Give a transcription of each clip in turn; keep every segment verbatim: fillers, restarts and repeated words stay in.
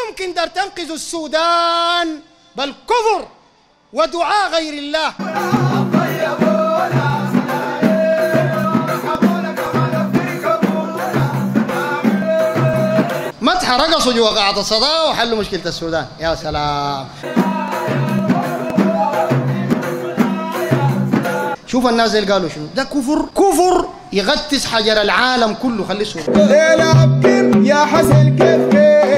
يمكن در تنقذ السودان بل كفر ودعاء غير الله. مدح رقصوا جوا قاعة الصدى وحلوا مشكلة السودان. يا سلام. شوف الناس اللي قالوا شنو ده كفر كفر يغتس حجر العالم كله. خليه السودان ليلة أبكر يا حسن كيف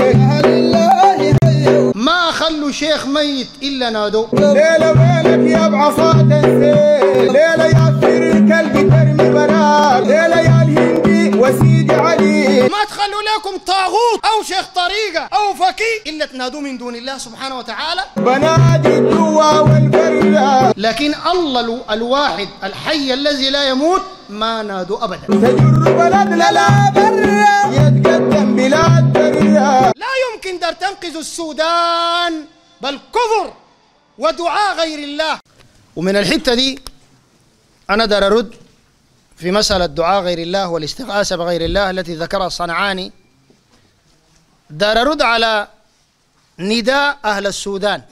ما خلوا شيخ ميت إلا نادوا ليلة ويلك يا بعصا تنسي ليلة يا سرير كلبي ترمي برار ليلة يا الهندي وسيدي علي ما تخلوا لكم طاغوت أو شيخ طريقة أو فقيه إلا تنادوا من دون الله سبحانه وتعالى. بنادي الدوا والبرة لكن الله الواحد الحي الذي لا يموت ما نادوا أبدا. تجر بلدنا لا برة يتقدم بلاد برة. لا يمكن در تنقذ السودان بل كفر ودعاء غير الله. ومن الحتة دي أنا در أرد في مسألة دعاء غير الله والاستغاثة بغير الله التي ذكرها الصنعاني. در أرد على نداء أهل السودان.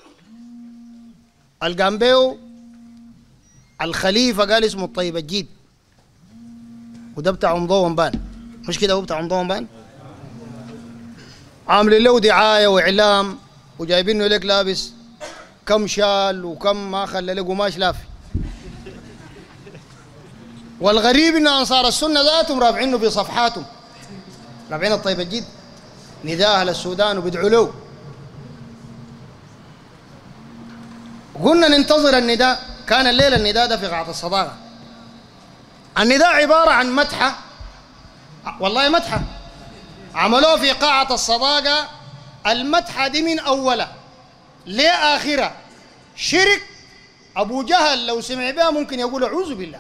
القامبيو الخليفة قال اسمه الطيب الجيد وده بتاع مضوم بان، مش كده هو بتاع مضوم بان؟ عاملين له دعاية وإعلام وجايبينه لك لابس كم شال وكم ما خلى له قماش لافي. والغريب إن أنصار السنة ذاتهم رافعينه في صفحاتهم، رافعين الطيب الجيد نداء أهل السودان وبيدعوا له. قلنا ننتظر النداء، كان الليلة النداء ده في قاعة الصداقة. النداء عبارة عن مدحة، والله مدحة عملوه في قاعة الصداقة. المدحة دي من أولها لآخرها شرك. أبو جهل لو سمع بها ممكن يقول أعوذ بالله.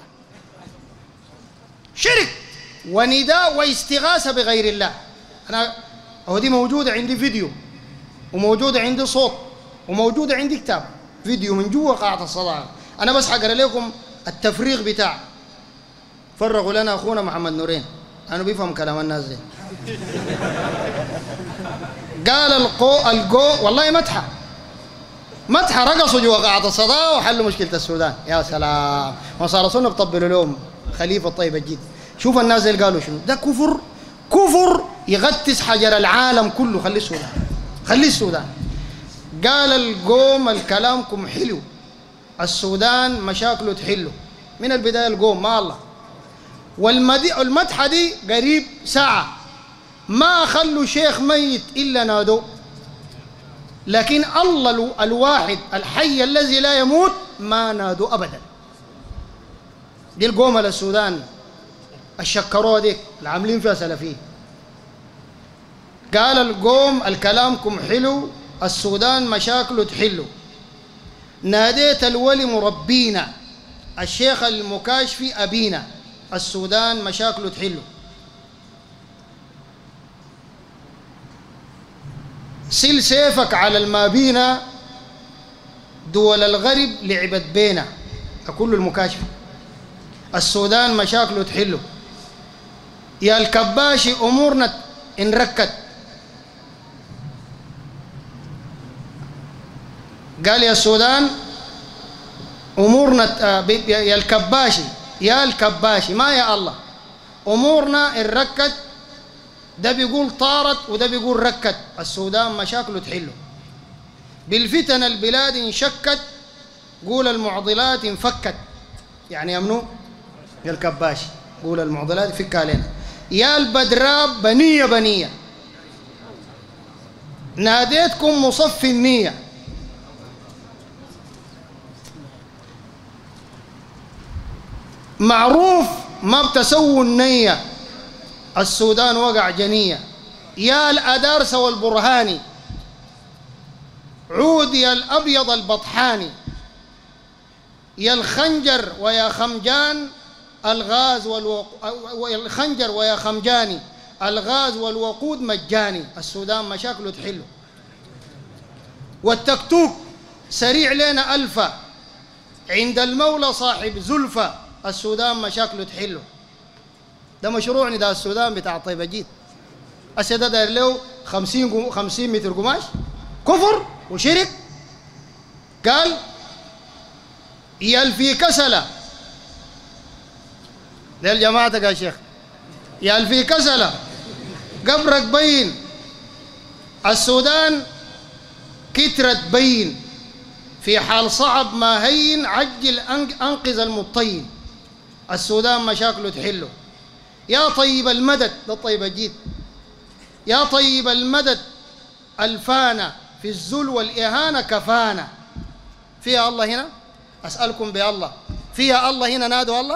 شرك ونداء واستغاثة بغير الله. أنا هو دي موجودة عندي فيديو وموجودة عندي صوت وموجودة عندي كتاب فيديو من جوا قاعة الصداقة. أنا بس حقرأ لكم التفريغ بتاع فرغوا لنا أخونا محمد نورين، أنا بيفهم كلام الناس دي. قال القو القو والله مدحة مدحة رقصوا جوا قاعة الصداقة وحلوا مشكلة السودان. يا سلام. وصار صنع بطبلوا لهم خليفة الطيب الجيد. شوف الناس اللي قالوا شنو ده كفر كفر يغتس حجر العالم كله. خليه السودان خليه السودان. قال القوم الكلامكم حلو، السودان مشاكله تحله من البداية. القوم ما الله. والمدحة دي قريب ساعة ما خلوا شيخ ميت إلا نادوا. لكن الله الواحد الحي الذي لا يموت ما نادوا أبدا. دي القومة للسودان الشكروه ديك العاملين فيها سلفيه. قال القوم الكلامكم حلو، السودان مشاكله تحله. ناديت الولي مربينا، الشيخ المكاشفي أبينا، السودان مشاكله تحله. سل سيفك على المابينا، دول الغرب لعبت بينا. أقول المكاشف السودان مشاكله تحله. يا الكباشي أمورنا انركت. قال يا السودان أمورنا يا الكباشي يا الكباشي ما يا الله أمورنا انركت. ده بيقول طارت وده بيقول ركت. السودان مشاكله تحله. بالفتن البلاد انشكت، قول المعضلات انفكت. يعني يمنو يا الكباشي قول المعضلات فكها علينا. يا البدراب بنية بنية، ناديتكم مصفي النية. معروف ما بتسووا النية، السودان وقع جنية. يا الأدارس والبرهاني عود يا الأبيض البطحاني. يا الخنجر ويا خمجان الغاز والوق... الخنجر ويا خمجاني الغاز والوقود مجاني. السودان مشاكله تحله. والتكتوك سريع لنا ألفا عند المولى صاحب زلفة. السودان مشاكله تحله. ده مشروع نداء السودان بتاع الطيب الجيد. السيدة داير له خمسين خمسين متر قماش كفر وشرك. قال يلفي كسلة للجماعة يا شيخ، يلفي كسلة قبرك بين. السودان كترت بين، في حال صعب ما هين عجل أنقذ المطين. السودان مشاكله تحله. يا طيب المدد، ده الطيب الجيد، يا طيب المدد الفانا في الذل والإهانة كفانا. فيها الله هنا؟ أسألكم بالله، فيها الله هنا؟ نادوا الله.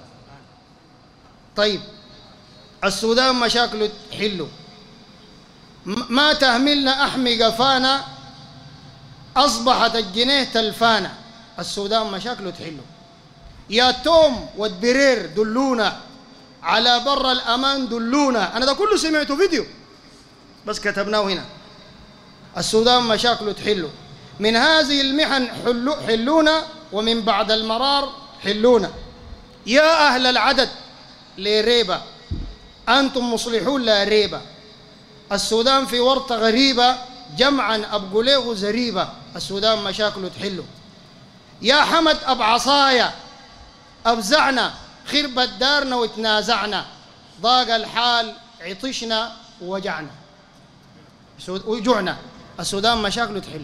طيب السودان مشاكله تحله، ما تهملنا أحمي قفانا، أصبحت الجنيه تلفانا. السودان مشاكله تحله. يا توم والبرير دلونا على بر الأمان دلونا. أنا ده كله سمعته فيديو بس كتبناه هنا. السودان مشاكله تحله. من هذه المحن حلو حلونا، ومن بعد المرار حلونا. يا أهل العدد لريبة، أنتم مصلحون لا ريبة. السودان في ورطة غريبة، جمعا أبقوا له زريبة. السودان مشاكله تحله. يا حمد أب عصايا أبزعنا، خربت دارنا وتنازعنا، ضاق الحال عطشنا ووجعنا وجوعنا. السودان مشاكله تحله.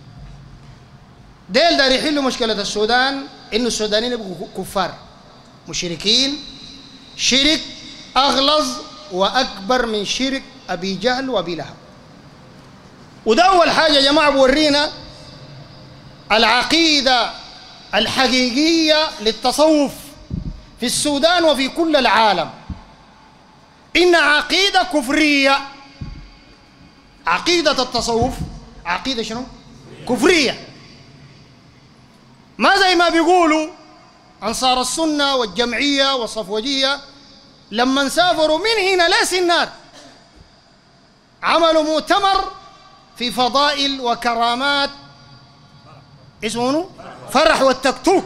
ديل دار يحلوا مشكلة السودان، إنه السودانيين يبقوا كفار مشركين، شرك أغلظ وأكبر من شرك أبي جهل وأبي لهب. وده أول حاجة يا جماعة بورينا العقيدة الحقيقية للتصوف في السودان وفي كل العالم. إن عقيدة كفرية. عقيدة التصوف عقيدة شنو؟ كفرية. ما زي ما بيقولوا أنصار السنة والجمعية والصفوجية لما سافروا من هنا لسنار عملوا مؤتمر في فضائل وكرامات اسمه فرح والتكتوك،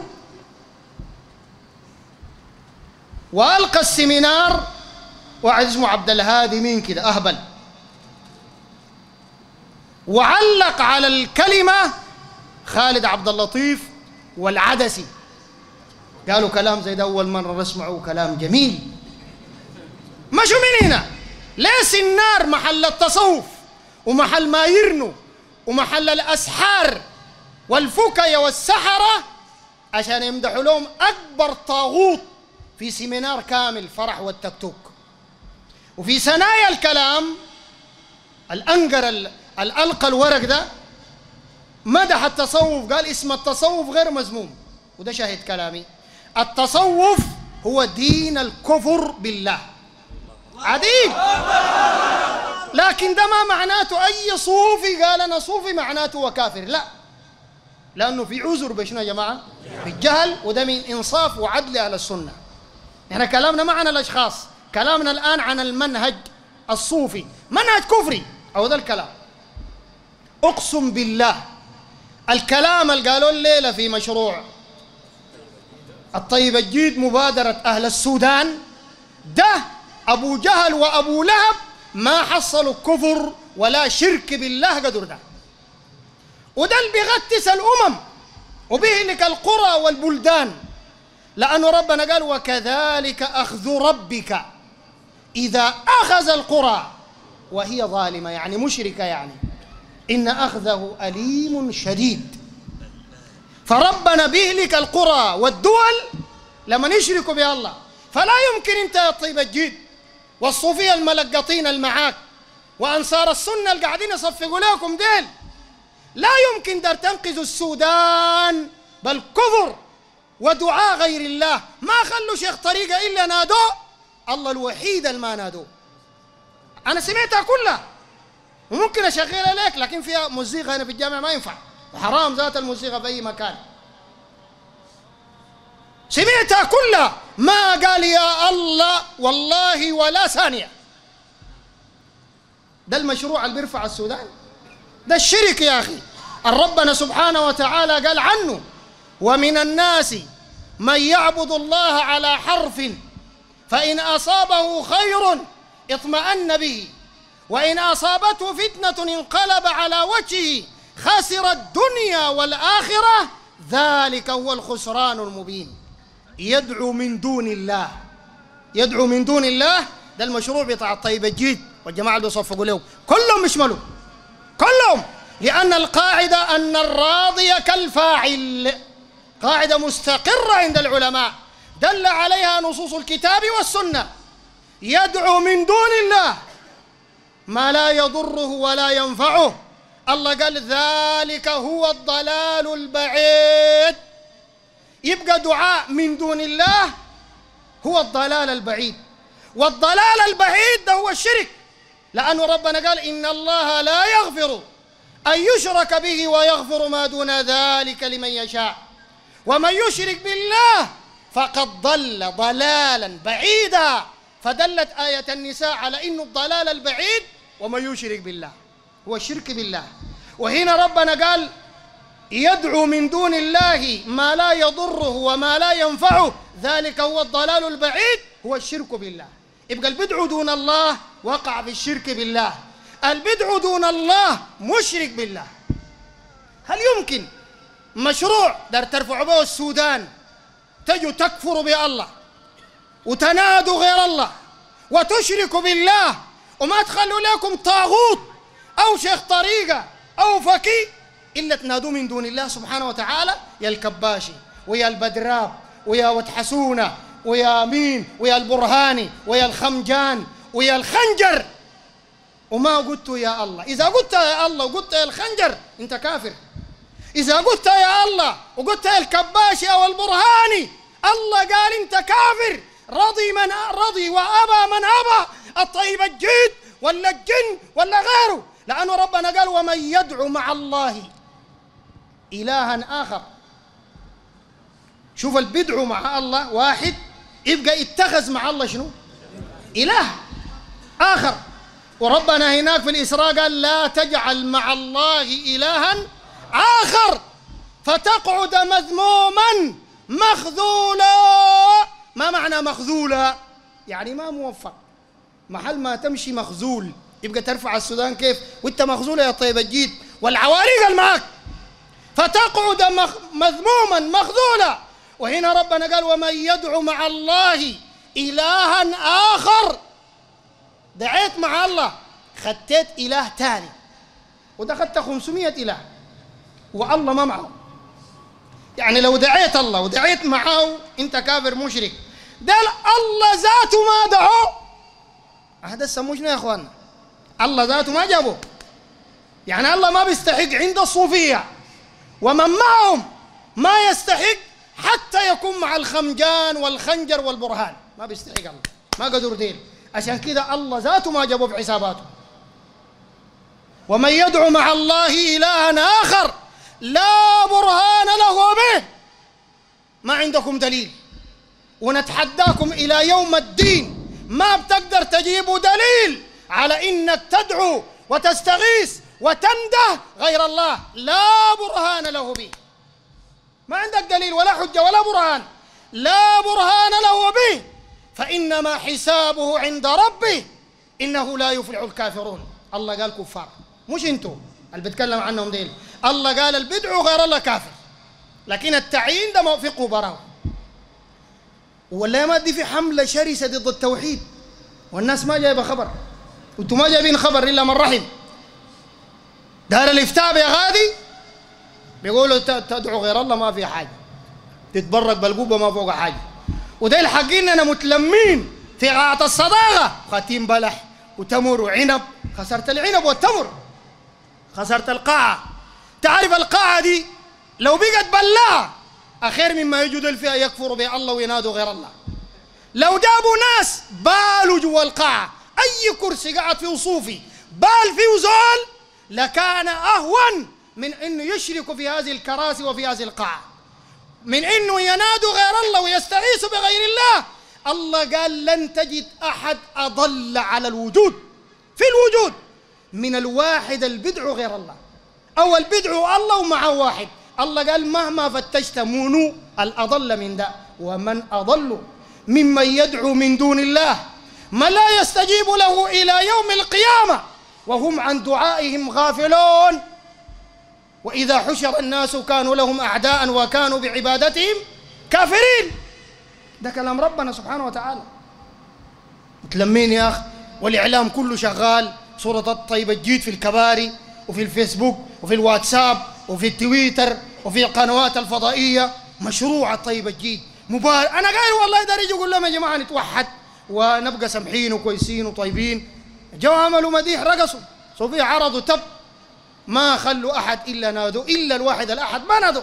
وألقى السمينار واحد اسمه عبد الهادي مين كده أهبل، وعلق على الكلمة خالد عبد اللطيف والعدسي. قالوا كلام زي ده أول مرة نسمعه، كلام جميل. مشوا من هنا ليس النار محل التصوف ومحل ما يرنوا ومحل الأسحار والفكية والسحرة عشان يمدحوا لهم أكبر طاغوت في سيمينار كامل فرح والتكتوك. وفي ثنايا الكلام الأنقر الألقى الورق ده مدح التصوف، قال اسم التصوف غير مذموم، وده شاهد كلامي. التصوف هو دين الكفر بالله عديد، لكن ده ما معناته أي صوفي قال أنا صوفي معناته وكافر، لا، لأنه في عذر بشنو يا جماعة؟ بالجهل، وده من إنصاف وعدل أهل السنة. نحن كلامنا ما عن الأشخاص، كلامنا الآن عن المنهج الصوفي، منهج كفري أو ذا الكلام. أقسم بالله الكلام اللي قالوا الليلة في مشروع الطيب الجيد مبادرة أهل السودان ده أبو جهل وأبو لهب ما حصلوا كفر ولا شرك بالله قدر ده، وده اللي بيغتس الأمم وبيهلك القرى والبلدان، لأنه ربنا قال وكذلك أخذ ربك إذا أخذ القرى وهي ظالمة، يعني مشركة، يعني إن أخذه أليم شديد. فربنا بيهلك القرى والدول لما يشركوا بالله. فلا يمكن أنت يا طيب الجيد والصوفية الملقطين المعاك وأنصار السنة اللي قاعدين يصفقوا لكم ديل، لا يمكن در تنقذوا السودان بالكفر ودعاء غير الله. ما خلوا شيخ طريقة إلا نادوه، الله الوحيد اللي ما نادوه. أنا سمعتها كلها وممكن أشغلها لك، لكن فيها موسيقى هنا في الجامعة ما ينفع، وحرام ذات الموسيقى في أي مكان. سمعتها كلها، ما قال يا الله والله ولا ثانية. ده المشروع اللي بيرفع السودان، ده الشرك يا أخي. ربنا سبحانه وتعالى قال عنه ومن الناس من يعبد الله على حرف فإن أصابه خير اطمأن به وإن أصابته فتنة انقلب على وجهه خسر الدنيا والآخرة ذلك هو الخسران المبين. يدعو من دون الله، يدعو من دون الله، ده المشروع بتاع الطيب الجيد والجماعة اللي بيصفقوا له كلهم يشملوا كلهم، لأن القاعدة أن الراضي كالفاعل، قاعدة مستقرة عند العلماء دل عليها نصوص الكتاب والسنة. يدعو من دون الله ما لا يضره ولا ينفعه. الله قال ذلك هو الضلال البعيد. يبقى دعاء من دون الله هو الضلال البعيد، والضلال البعيد ده هو الشرك، لأن ربنا قال إن الله لا يغفر أن يشرك به ويغفر ما دون ذلك لمن يشاء، ومن يشرك بالله فقد ضل ضلالا بعيدا. فدلت آية النساء على إنه الضلال البعيد ومن يشرك بالله هو الشرك بالله. وهنا ربنا قال يدعو من دون الله ما لا يضره وما لا ينفعه ذلك هو الضلال البعيد هو الشرك بالله. يبقى البدع دون الله وقع في الشرك بالله، البدع دون الله مشرك بالله. هل يمكن مشروع دار ترفعوا به السودان تجوا تكفروا بالله وتنادوا غير الله وتشركوا بالله وما تخلوا لكم طاغوت أو شيخ طريقة أو فقيه إلا تنادوا من دون الله سبحانه وتعالى؟ يا الكباشي ويا البدراب ويا وتحسونة ويا مين ويا البرهاني ويا الخمجان ويا الخنجر، وما قلت يا الله. إذا قلت يا الله وقلت يا الخنجر أنت كافر. إذا قلت يا الله وقلت يا الكباشي أو البرهاني الله قال أنت كافر. رضي من رضي وأبى من أبى، الطيب الجيد ولا الجن ولا غيره، لأنه ربنا قال ومن يدعو مع الله إلها آخر. شوف البدع مع الله واحد يبقى اتخذ مع الله شنو؟ إله آخر. وربنا هناك في الإسراء قال لا تجعل مع الله إلها آخر فتقعد مذموما مخذولا. ما معنى مخذولا؟ يعني ما موفق، محل ما تمشي مخذول. يبقى ترفع السودان كيف وانت مخذول يا طيب الجيد والعواريق المعك، فتقعد مذموما مخذولا. وهنا ربنا قال ومن يدعو مع الله إلها آخر. دعيت مع الله خدت إله تاني ودخلت خمسمائة إله والله ما معه. يعني لو دعيت الله ودعيت معه أنت كافر مشرك. ده الله ذاته ما دعوه، هذا السموشنا يا أخوانا. الله ذاته ما جابه. يعني الله ما بيستحق عند الصوفية ومن معهم ما يستحق حتى يكون مع الخمجان والخنجر والبرهان، ما بيستحق الله، ما قدر دين. عشان كده الله ذاته ما جابه في حساباته. ومن يدعو مع الله إلها آخر لا برهان له به، ما عندكم دليل، ونتحداكم إلى يوم الدين ما بتقدر تجيبوا دليل على إنك تدعو وتستغيث وتنده غير الله لا برهان له به. ما عندك دليل ولا حجة ولا برهان، لا برهان له به، فإنما حسابه عند ربه إنه لا يفلح الكافرون. الله قال كفار، مش انتوا اللي بتكلم عنهم ديل. الله قال البدع غير الله كافر، لكن التعيين ده موفقه براه. ولا ما دي في حملة شرسة ضد التوحيد والناس ما جايبه خبر، وانتم ما جايبين خبر إلا من رحم. دار الإفتاء يا غادي بيقولوا تدعو غير الله ما في حاجة، تتبرك بالقبة ما فوق حاجة. وده الحقين أنا متلمين في قاعة الصداقة، خاتين بلح وتمر وعنب. خسرت العنب والتمر، خسرت القاعة. تعرف القاعة دي لو بقت بلاعة أخير مما يجد فيها يكفروا بالله وينادوا غير الله. لو جابوا ناس بالوا جوا القاعة، أي كرسي قاعد فيه صوفي بال فيه زول، لكان أهون من أنه يشركوا في هذه الكراسي وفي هذه القاعة، من أنه ينادوا غير الله ويستغيثوا بغير الله. الله قال لن تجد أحد أضل على الوجود في الوجود من الواحد البدع غير الله، أو البدع الله ومعه واحد. الله قال مهما فتشت مونو الأضل من ده، ومن أضل ممن يدعو من دون الله ما لا يستجيب له إلى يوم القيامة وهم عن دعائهم غافلون. وإذا حشر الناس كانوا لهم أعداء وكانوا بعبادتهم كافرين. ده كلام ربنا سبحانه وتعالى. متلمين يا أخ، والإعلام كله شغال، صورة الطيب الجيد في الكباري وفي الفيسبوك وفي الواتساب وفي التويتر وفي القنوات الفضائية. مشروع الطيب الجيد مبارك. أنا قايل والله داري يقول لهم يا جماعة نتوحد ونبقى سمحين وكويسين وطيبين. جو عملوا مديح، رقصوا، صوفي عرضوا تب، ما خلوا أحد إلا نادوا، إلا الواحد الأحد ما نادوا.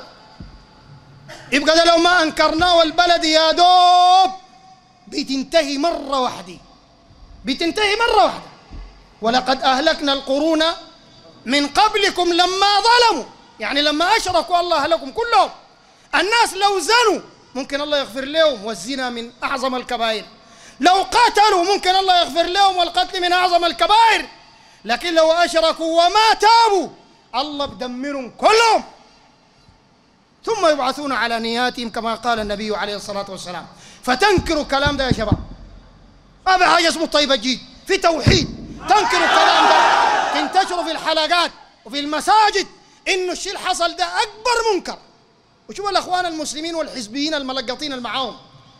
يبقى ده لو ما أنكرناه والبلد يا دوب بتنتهي مرة واحدة، بتنتهي مرة واحدة. ولقد أهلكنا القرون من قبلكم لما ظلموا، يعني لما أشركوا الله أهلكم كلهم. الناس لو زنوا ممكن الله يغفر لهم، والزنا من أعظم الكبائر. لو قتلوا ممكن الله يغفر لهم، والقتل من أعظم الكبائر. لكن لو أشركوا وما تابوا الله بدمرهم كلهم، ثم يبعثون على نياتهم كما قال النبي عليه الصلاة والسلام. فتنكروا الكلام ده يا شباب، ما في حاجة اسمه طيب الجيد، في توحيد. تنكروا الكلام ده، تنتشروا في الحلقات وفي المساجد إنه الشيء اللي حصل ده أكبر منكر. وشوفوا الأخوان المسلمين والحزبيين الملقطين المعاهم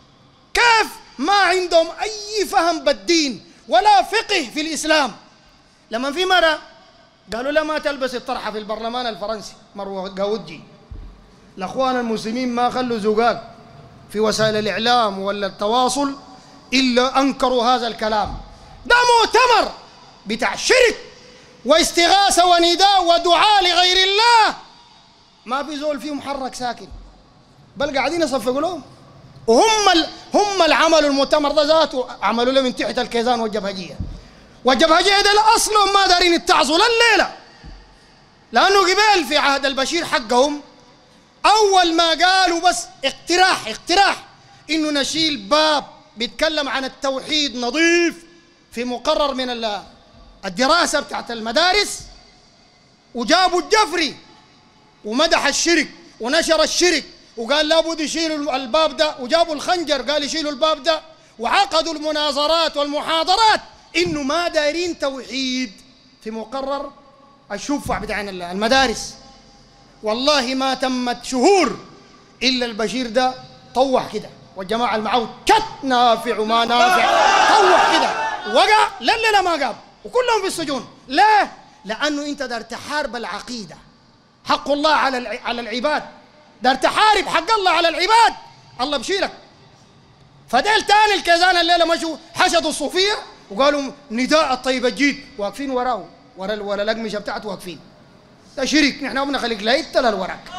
كيف ما عندهم أي فهم بالدين ولا فقه في الإسلام. لما في مرة قالوا لا ما تلبس الطرحة في البرلمان الفرنسي، مروة قاودجي، الأخوان المسلمين ما خلوا زقاق في وسائل الإعلام ولا التواصل إلا أنكروا هذا الكلام. ده مؤتمر بتاع شرك واستغاثة ونداء ودعاء لغير الله، ما في زول فيهم حرك ساكن، بل قاعدين يصفقوا لهم. وهم ال... هم اللي عملوا المؤتمر ده ذاته، عملوا له من تحت الكيزان والجبهجية. والجبهجية ده أصلا ما دارين يتعظوا لليلة، لأنه قبل في عهد البشير حقهم أول ما قالوا بس اقتراح اقتراح إنه نشيل باب بيتكلم عن التوحيد نظيف في مقرر من الدراسة بتاعت المدارس، وجابوا الجفري ومدح الشرك ونشر الشرك وقال لابد يشيلوا الباب ده، وجابوا الخنجر قال يشيلوا الباب ده، وعقدوا المناظرات والمحاضرات إنه ما دايرين توحيد في مقرر الشفع بتاع المدارس. والله ما تمت شهور إلا البشير ده طوح كده، والجماعة المعود كت نافع وما نافع، طوح كده وقع. لا لا لا ما قام، وكلهم في السجون. لا، لأنه أنت دار تحارب العقيدة، حق الله على على العباد، دار تحارب حق الله على العباد، الله بشيلك. فديل تاني الكيزان الليلة مشوا حشدوا الصوفية وقالوا نداء الطيب الجيد، واقفين وراه ورا ورا الأقمشة بتاعته واقفين. ده شرك، نحن ما بنخليك لا يتلا الورق.